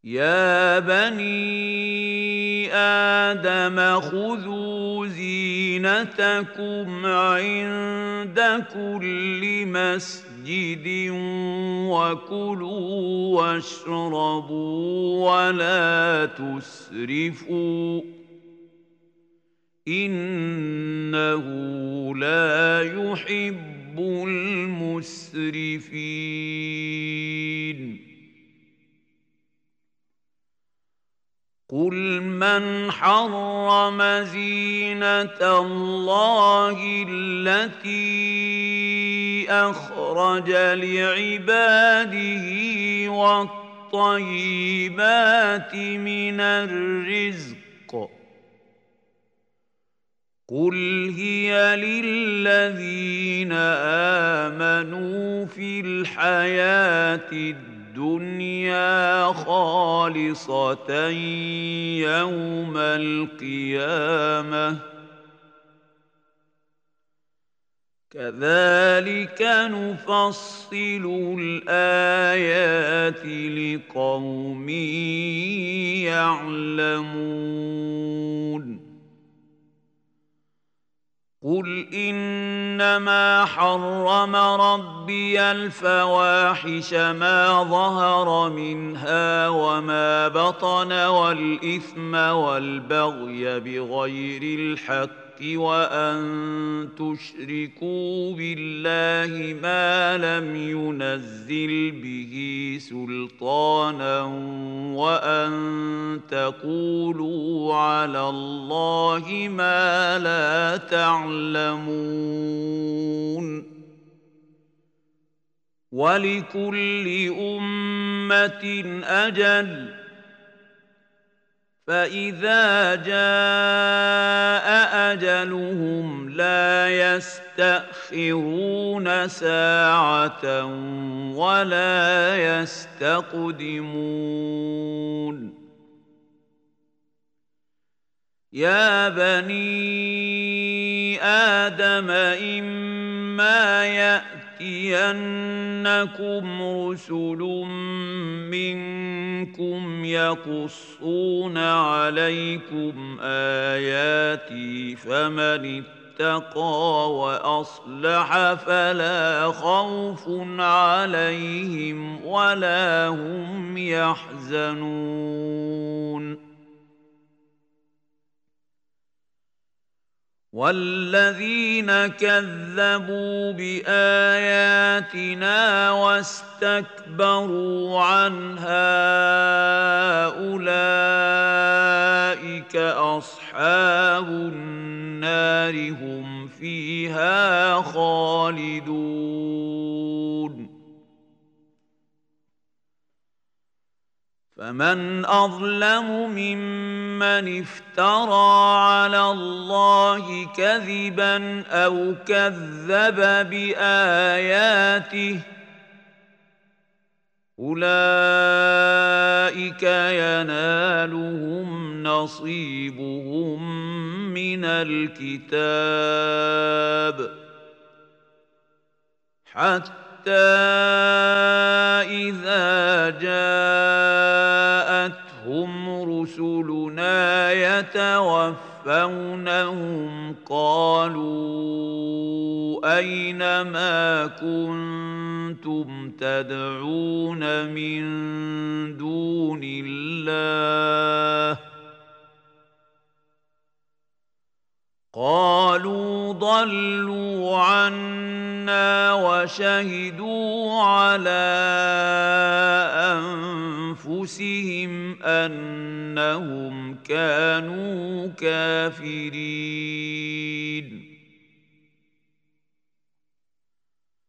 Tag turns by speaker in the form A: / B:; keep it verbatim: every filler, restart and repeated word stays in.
A: يا بني آدم خذوا زينتكم عند كل مسجد وكلوا واشربوا ولا تسرفوا إنه لا يحب المسرفين. قل من حرم زينة الله التي أخرج لعباده والطيبات من الرزق قل هي للذين آمنوا في الحياة الدنيا الدنيا خالصة يوم القيامة كذلك نفصل الآيات لقوم يعلمون. قل إنما حرم ربي الفواحش ما ظهر منها وما بطن والإثم والبغي بغير الحق وأن تشركوا بالله ما لم ينزل به سلطانا وأن تقولوا على الله ما لا تعلمون. ولكل أمة أجل فإذا جاء أجلهم لا يستأخرون ساعة ولا يستقدمون. يا بني آدم إما يأتينكم رسل منكم يقصون عليكم آياتي فمن اتقى وأصلح فلا خوف عليهم ولا هم يحزنون. والذين كذبوا بآياتنا واستكبروا عنها أولئك أصحاب النار هم فيها خالدون. فمن أظلم ممن افترى على الله كذبا أو كذب بآياته أولئك ينالهم نصيبهم من الكتاب حتى إذا جاءتهم رسلنا يتوفونهم قالوا أين ما كنتم تدعون من دون الله قالوا ضلوا عنا وشهدوا على أنفسهم أنهم كانوا كافرين.